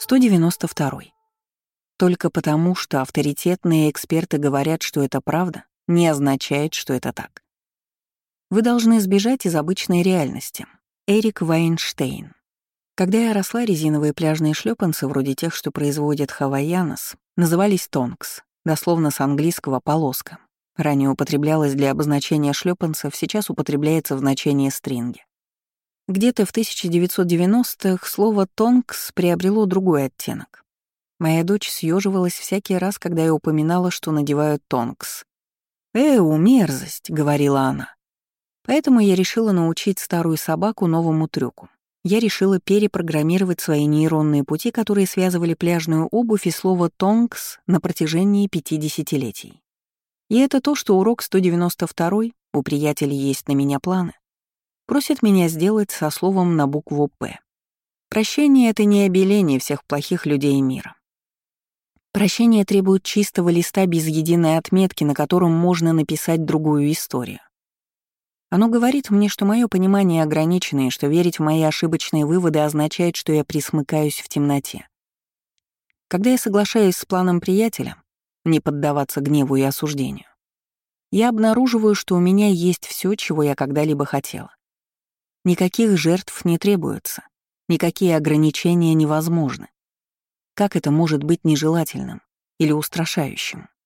192. Только потому, что авторитетные эксперты говорят, что это правда, не означает, что это так. Вы должны сбежать из обычной реальности. Эрик Вайнштейн. Когда я росла, резиновые пляжные шлёпанцы, вроде тех, что производят Havaianas, назывались тонкс, дословно с английского «полоска». Ранее употреблялось для обозначения шлёпанцев, сейчас употребляется в значении стринги. Где-то в 1990-х слово «тонкс» приобрело другой оттенок. Моя дочь съеживалась всякий раз, когда я упоминала, что надевают тонкс. Мерзость», — говорила она. Поэтому я решила научить старую собаку новому трюку. Я решила перепрограммировать свои нейронные пути, которые связывали пляжную обувь и слово «тонкс» на протяжении 5 десятилетий. И это то, что урок 192, у приятелей есть на меня планы, просит меня сделать со словом на букву «П». Прощение — это не обеление всех плохих людей мира. Прощение требует чистого листа без единой отметки, на котором можно написать другую историю. Оно говорит мне, что мое понимание ограничено, и что верить в мои ошибочные выводы означает, что я присмыкаюсь в темноте. Когда я соглашаюсь с планом приятеля не поддаваться гневу и осуждению, я обнаруживаю, что у меня есть все, чего я когда-либо хотела. Никаких жертв не требуется, никакие ограничения невозможны. Как это может быть нежелательным или устрашающим?